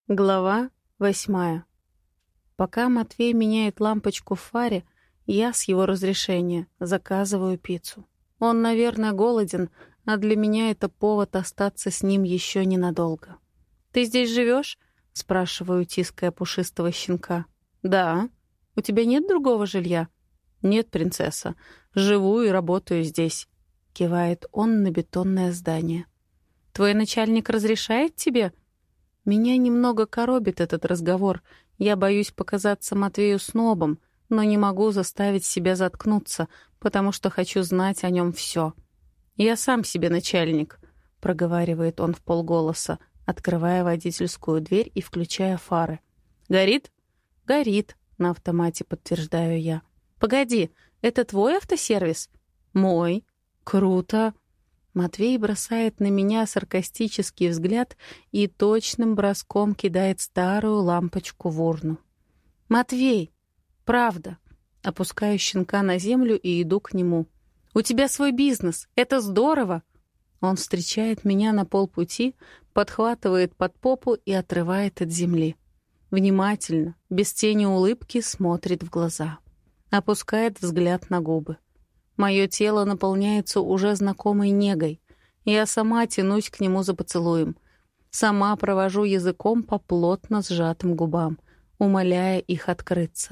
Глава 8. Пока Матвей меняет лампочку в фаре, я с его разрешения заказываю пиццу. Он, наверное, голоден, а для меня это повод остаться с ним еще ненадолго. «Ты здесь живешь?» — спрашиваю, тиская пушистого щенка. «Да. У тебя нет другого жилья?» «Нет, принцесса. Живу и работаю здесь», — кивает он на бетонное здание. «Твой начальник разрешает тебе?» Меня немного коробит этот разговор. Я боюсь показаться Матвею снобом, но не могу заставить себя заткнуться, потому что хочу знать о нем все. «Я сам себе начальник», — проговаривает он вполголоса, открывая водительскую дверь и включая фары. «Горит?» «Горит», — на автомате подтверждаю я. «Погоди, это твой автосервис?» «Мой». «Круто». Матвей бросает на меня саркастический взгляд и точным броском кидает старую лампочку в урну. «Матвей, правда». Опускаю щенка на землю и иду к нему. «У тебя свой бизнес. Это здорово!» Он встречает меня на полпути, подхватывает под попу и отрывает от земли. Внимательно, без тени улыбки, смотрит в глаза. Опускает взгляд на губы. Мое тело наполняется уже знакомой негой. Я сама тянусь к нему за поцелуем. Сама провожу языком по плотно сжатым губам, умоляя их открыться.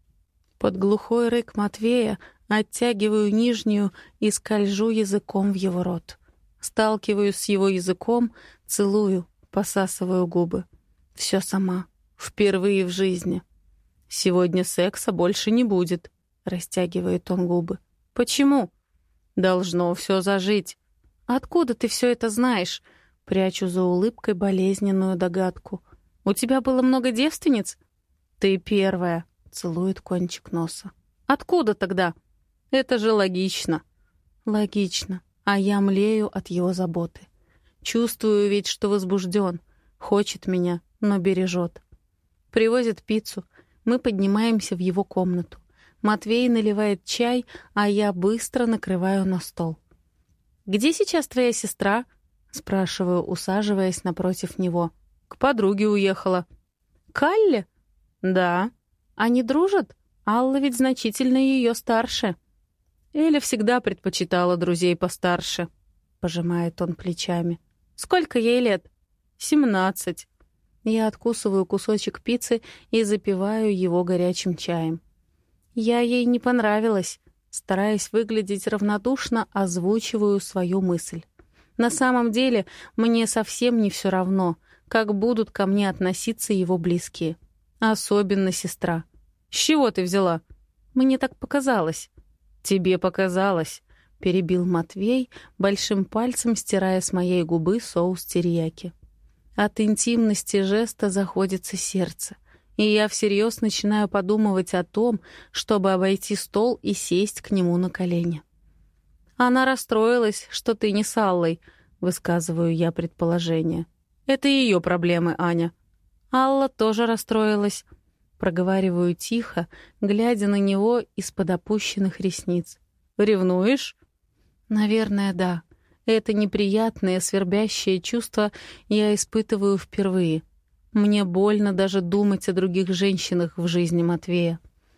Под глухой рык Матвея оттягиваю нижнюю и скольжу языком в его рот. Сталкиваюсь с его языком, целую, посасываю губы. Все сама. Впервые в жизни. «Сегодня секса больше не будет», — растягивает он губы. «Почему?» «Должно все зажить». «Откуда ты все это знаешь?» Прячу за улыбкой болезненную догадку. «У тебя было много девственниц?» «Ты первая», — целует кончик носа. «Откуда тогда?» «Это же логично». «Логично, а я млею от его заботы. Чувствую ведь, что возбужден, хочет меня, но бережет». Привозят пиццу, мы поднимаемся в его комнату. Матвей наливает чай, а я быстро накрываю на стол. «Где сейчас твоя сестра?» — спрашиваю, усаживаясь напротив него. «К подруге уехала». «К Алле?» «Да». «Они дружат? Алла ведь значительно ее старше». «Эля всегда предпочитала друзей постарше», — пожимает он плечами. «Сколько ей лет?» 17. Я откусываю кусочек пиццы и запиваю его горячим чаем. Я ей не понравилась. Стараясь выглядеть равнодушно, озвучиваю свою мысль. На самом деле, мне совсем не все равно, как будут ко мне относиться его близкие. Особенно сестра. «С чего ты взяла?» «Мне так показалось». «Тебе показалось», — перебил Матвей, большим пальцем стирая с моей губы соус терияки. От интимности жеста заходится сердце. И я всерьез начинаю подумывать о том, чтобы обойти стол и сесть к нему на колени. «Она расстроилась, что ты не с Аллой», — высказываю я предположение. «Это ее проблемы, Аня». «Алла тоже расстроилась», — проговариваю тихо, глядя на него из-под опущенных ресниц. «Ревнуешь?» «Наверное, да. Это неприятное, свербящее чувство я испытываю впервые. Мне больно даже думать о других женщинах в жизни Матвея.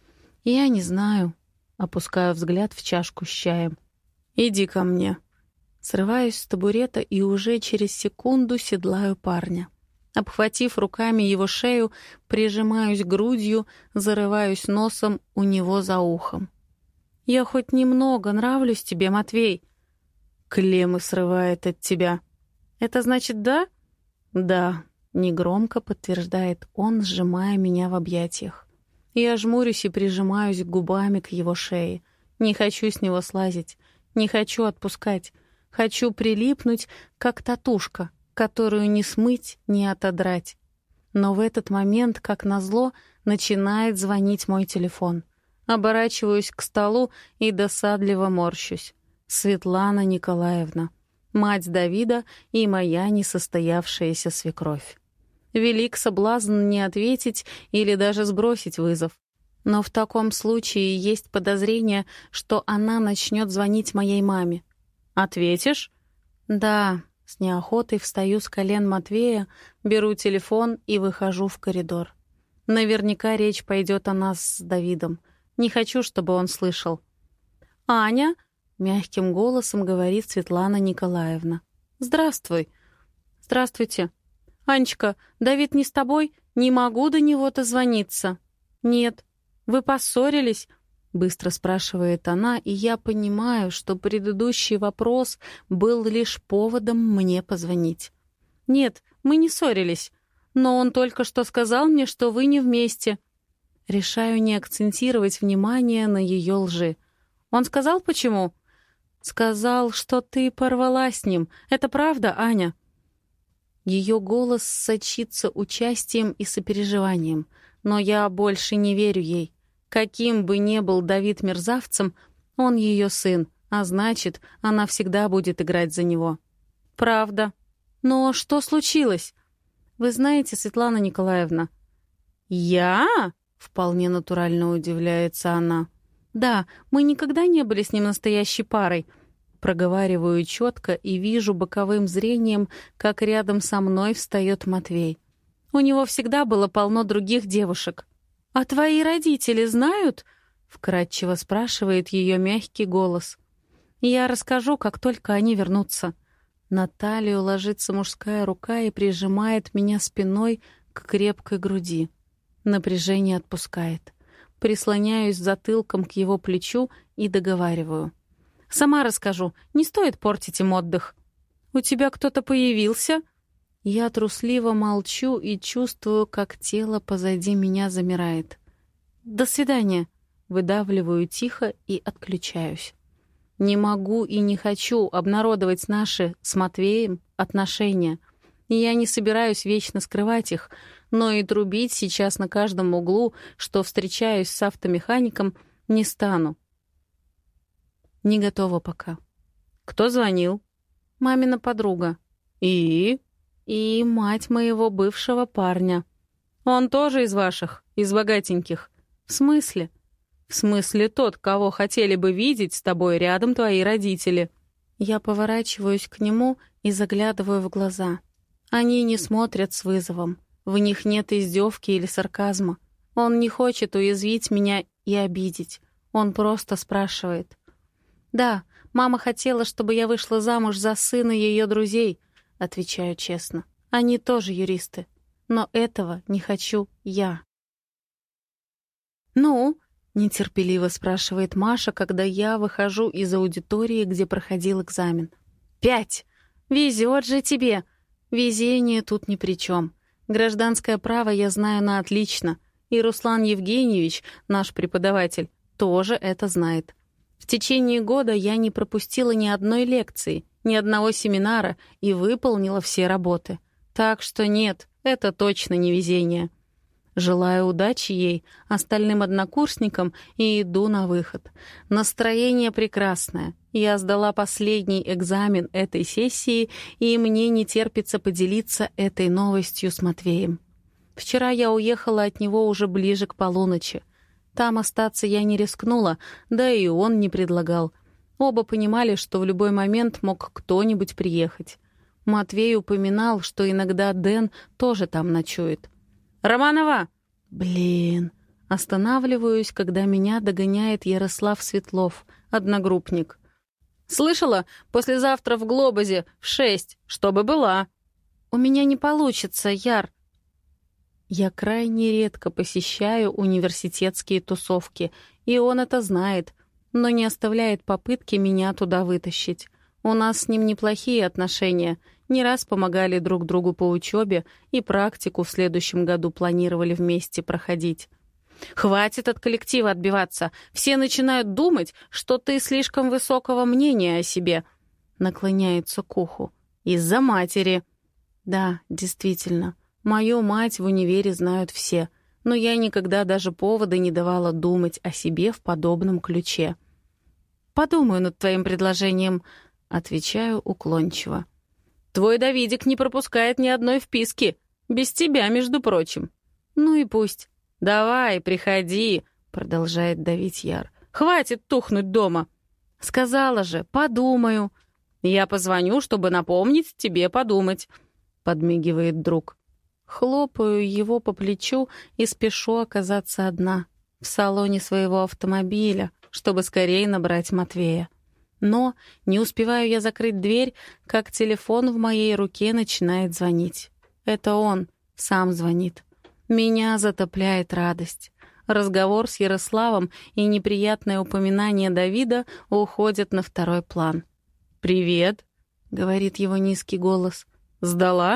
Я не знаю. Опускаю взгляд в чашку с чаем. «Иди ко мне». Срываюсь с табурета и уже через секунду седлаю парня. Обхватив руками его шею, прижимаюсь грудью, зарываюсь носом у него за ухом. «Я хоть немного нравлюсь тебе, Матвей?» «Клеммы срывает от тебя». «Это значит да?» «Да». Негромко подтверждает он, сжимая меня в объятиях. Я жмурюсь и прижимаюсь губами к его шее. Не хочу с него слазить, не хочу отпускать. Хочу прилипнуть, как татушка, которую не смыть, не отодрать. Но в этот момент, как назло, начинает звонить мой телефон. Оборачиваюсь к столу и досадливо морщусь. Светлана Николаевна, мать Давида и моя несостоявшаяся свекровь. Велик соблазн не ответить или даже сбросить вызов. Но в таком случае есть подозрение, что она начнет звонить моей маме. «Ответишь?» «Да, С неохотой встаю с колен Матвея, беру телефон и выхожу в коридор. Наверняка речь пойдет о нас с Давидом. Не хочу, чтобы он слышал. «Аня!» — мягким голосом говорит Светлана Николаевна. «Здравствуй». «Здравствуйте». «Анечка, Давид не с тобой? Не могу до него дозвониться». «Нет». «Вы поссорились?» — быстро спрашивает она, и я понимаю, что предыдущий вопрос был лишь поводом мне позвонить. «Нет, мы не ссорились. Но он только что сказал мне, что вы не вместе». Решаю не акцентировать внимание на ее лжи. «Он сказал, почему?» «Сказал, что ты порвала с ним. Это правда, Аня?» Ее голос сочится участием и сопереживанием, но я больше не верю ей. Каким бы ни был Давид мерзавцем, он ее сын, а значит, она всегда будет играть за него. «Правда. Но что случилось?» «Вы знаете, Светлана Николаевна...» «Я?» — вполне натурально удивляется она. «Да, мы никогда не были с ним настоящей парой». Проговариваю четко и вижу боковым зрением, как рядом со мной встает Матвей. У него всегда было полно других девушек. «А твои родители знают?» — вкратчиво спрашивает ее мягкий голос. «Я расскажу, как только они вернутся». На талию ложится мужская рука и прижимает меня спиной к крепкой груди. Напряжение отпускает. Прислоняюсь затылком к его плечу и договариваю. «Сама расскажу, не стоит портить им отдых». «У тебя кто-то появился?» Я трусливо молчу и чувствую, как тело позади меня замирает. «До свидания», — выдавливаю тихо и отключаюсь. Не могу и не хочу обнародовать наши с Матвеем отношения. И я не собираюсь вечно скрывать их, но и трубить сейчас на каждом углу, что встречаюсь с автомехаником, не стану. Не готова пока. «Кто звонил?» «Мамина подруга». «И?» «И мать моего бывшего парня». «Он тоже из ваших, из богатеньких?» «В смысле?» «В смысле тот, кого хотели бы видеть с тобой рядом твои родители». Я поворачиваюсь к нему и заглядываю в глаза. Они не смотрят с вызовом. В них нет издевки или сарказма. Он не хочет уязвить меня и обидеть. Он просто спрашивает. «Да, мама хотела, чтобы я вышла замуж за сына ее друзей», — отвечаю честно. «Они тоже юристы. Но этого не хочу я». «Ну?» — нетерпеливо спрашивает Маша, когда я выхожу из аудитории, где проходил экзамен. 5. Везет же тебе. Везение тут ни при чем. Гражданское право я знаю на отлично. И Руслан Евгеньевич, наш преподаватель, тоже это знает. В течение года я не пропустила ни одной лекции, ни одного семинара и выполнила все работы. Так что нет, это точно не везение. Желаю удачи ей, остальным однокурсникам, и иду на выход. Настроение прекрасное. Я сдала последний экзамен этой сессии, и мне не терпится поделиться этой новостью с Матвеем. Вчера я уехала от него уже ближе к полуночи. Там остаться я не рискнула, да и он не предлагал. Оба понимали, что в любой момент мог кто-нибудь приехать. Матвей упоминал, что иногда Дэн тоже там ночует. «Романова!» Блин. Останавливаюсь, когда меня догоняет Ярослав Светлов, одногруппник. «Слышала? Послезавтра в Глобузе в 6, чтобы была». «У меня не получится, Яр». Я крайне редко посещаю университетские тусовки, и он это знает, но не оставляет попытки меня туда вытащить. У нас с ним неплохие отношения. Не раз помогали друг другу по учебе и практику в следующем году планировали вместе проходить. «Хватит от коллектива отбиваться. Все начинают думать, что ты слишком высокого мнения о себе», — наклоняется к уху. «Из-за матери». «Да, действительно. Мою мать в универе знают все, но я никогда даже повода не давала думать о себе в подобном ключе». «Подумаю над твоим предложением», — отвечаю уклончиво. «Твой Давидик не пропускает ни одной вписки. Без тебя, между прочим». «Ну и пусть». «Давай, приходи», — продолжает давить Яр. «Хватит тухнуть дома». «Сказала же, подумаю». Я позвоню, чтобы напомнить тебе подумать», — подмигивает друг. Хлопаю его по плечу и спешу оказаться одна в салоне своего автомобиля, чтобы скорее набрать Матвея. Но не успеваю я закрыть дверь, как телефон в моей руке начинает звонить. Это он сам звонит. Меня затопляет радость. Разговор с Ярославом и неприятное упоминание Давида уходят на второй план. «Привет», — говорит его низкий голос. «Сдала?»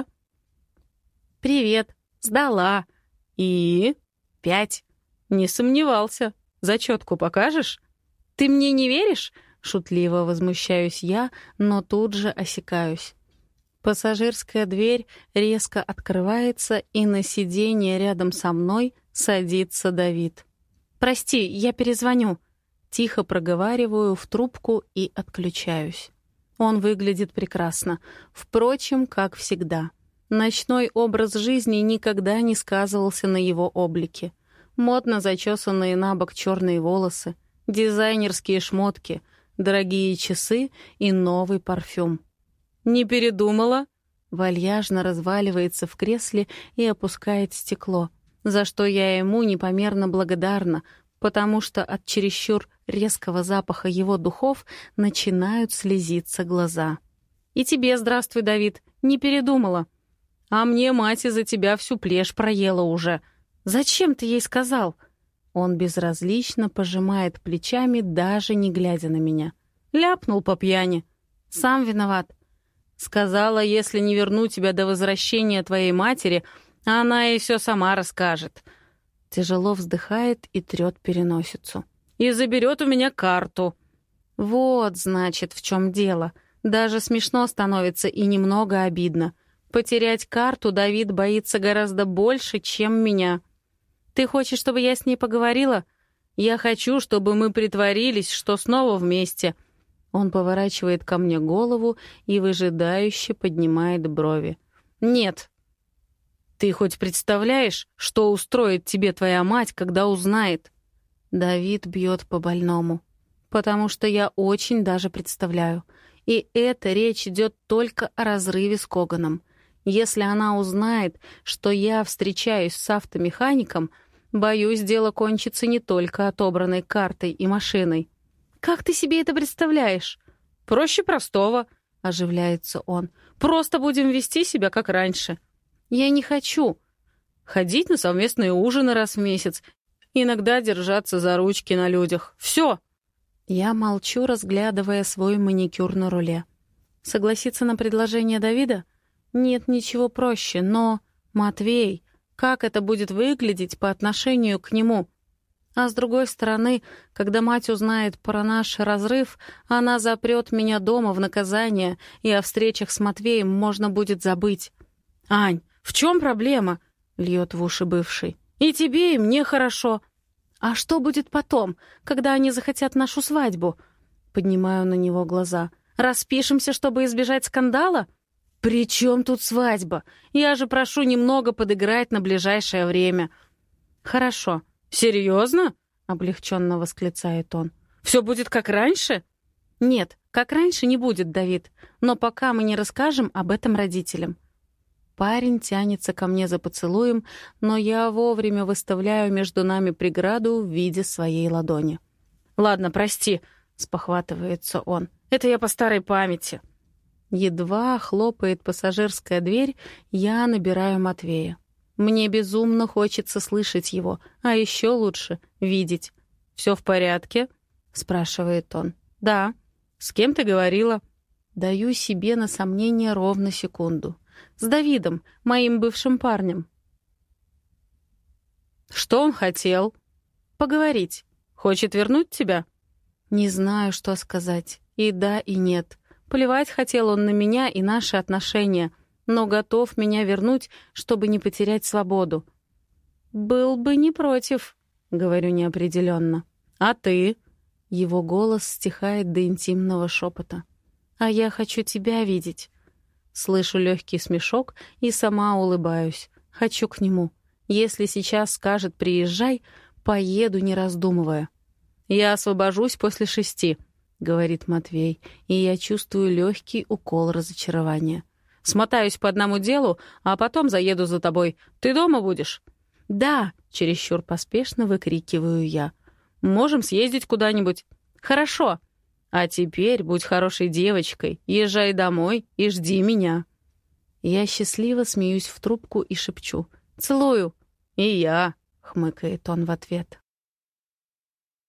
«Привет. Сдала. И? 5. Не сомневался. Зачетку покажешь?» Ты мне не веришь?» Шутливо возмущаюсь я, но тут же осекаюсь. Пассажирская дверь резко открывается, и на сиденье рядом со мной садится Давид. «Прости, я перезвоню». Тихо проговариваю в трубку и отключаюсь. Он выглядит прекрасно. Впрочем, как всегда. Ночной образ жизни никогда не сказывался на его облике. Модно зачесанные на бок черные волосы, дизайнерские шмотки, дорогие часы и новый парфюм. «Не передумала?» Вальяжно разваливается в кресле и опускает стекло, за что я ему непомерно благодарна, потому что от чересчур резкого запаха его духов начинают слезиться глаза. «И тебе здравствуй, Давид. Не передумала. А мне мать из-за тебя всю плешь проела уже. Зачем ты ей сказал?» Он безразлично пожимает плечами, даже не глядя на меня. «Ляпнул по пьяни. Сам виноват. Сказала, если не верну тебя до возвращения твоей матери, она ей все сама расскажет». Тяжело вздыхает и трет переносицу. «И заберет у меня карту». Вот, значит, в чем дело. Даже смешно становится и немного обидно. Потерять карту Давид боится гораздо больше, чем меня. Ты хочешь, чтобы я с ней поговорила? Я хочу, чтобы мы притворились, что снова вместе. Он поворачивает ко мне голову и выжидающе поднимает брови. Нет. Ты хоть представляешь, что устроит тебе твоя мать, когда узнает? Давид бьет по больному. Потому что я очень даже представляю. И эта речь идет только о разрыве с Коганом. Если она узнает, что я встречаюсь с автомехаником, боюсь, дело кончится не только отобранной картой и машиной. «Как ты себе это представляешь?» «Проще простого», — оживляется он. «Просто будем вести себя, как раньше». «Я не хочу». «Ходить на совместные ужины раз в месяц, иногда держаться за ручки на людях. Все». Я молчу, разглядывая свой маникюр на руле. Согласиться на предложение Давида? Нет ничего проще, но... Матвей, как это будет выглядеть по отношению к нему? А с другой стороны, когда мать узнает про наш разрыв, она запрет меня дома в наказание, и о встречах с Матвеем можно будет забыть. «Ань, в чем проблема?» — льет в уши бывший. «И тебе, и мне хорошо». «А что будет потом, когда они захотят нашу свадьбу?» Поднимаю на него глаза. «Распишемся, чтобы избежать скандала?» «При чем тут свадьба? Я же прошу немного подыграть на ближайшее время». «Хорошо». «Серьезно?» — облегченно восклицает он. «Все будет как раньше?» «Нет, как раньше не будет, Давид. Но пока мы не расскажем об этом родителям». Парень тянется ко мне за поцелуем, но я вовремя выставляю между нами преграду в виде своей ладони. «Ладно, прости», — спохватывается он. «Это я по старой памяти». Едва хлопает пассажирская дверь, я набираю Матвея. Мне безумно хочется слышать его, а еще лучше — видеть. «Все в порядке?» — спрашивает он. «Да». «С кем ты говорила?» Даю себе на сомнение ровно секунду. «С Давидом, моим бывшим парнем». «Что он хотел?» «Поговорить». «Хочет вернуть тебя?» Не знаю, что сказать. И да, и нет. Плевать хотел он на меня и наши отношения, но готов меня вернуть, чтобы не потерять свободу. «Был бы не против», — говорю неопределенно. «А ты?» Его голос стихает до интимного шепота. «А я хочу тебя видеть». Слышу легкий смешок и сама улыбаюсь. Хочу к нему. Если сейчас скажет «приезжай», поеду, не раздумывая. «Я освобожусь после 6. — говорит Матвей, и я чувствую легкий укол разочарования. «Смотаюсь по одному делу, а потом заеду за тобой. Ты дома будешь?» «Да!» — чересчур поспешно выкрикиваю я. «Можем съездить куда-нибудь». «Хорошо. А теперь будь хорошей девочкой, езжай домой и жди меня». Я счастливо смеюсь в трубку и шепчу: «Целую». «И я», — хмыкает он в ответ.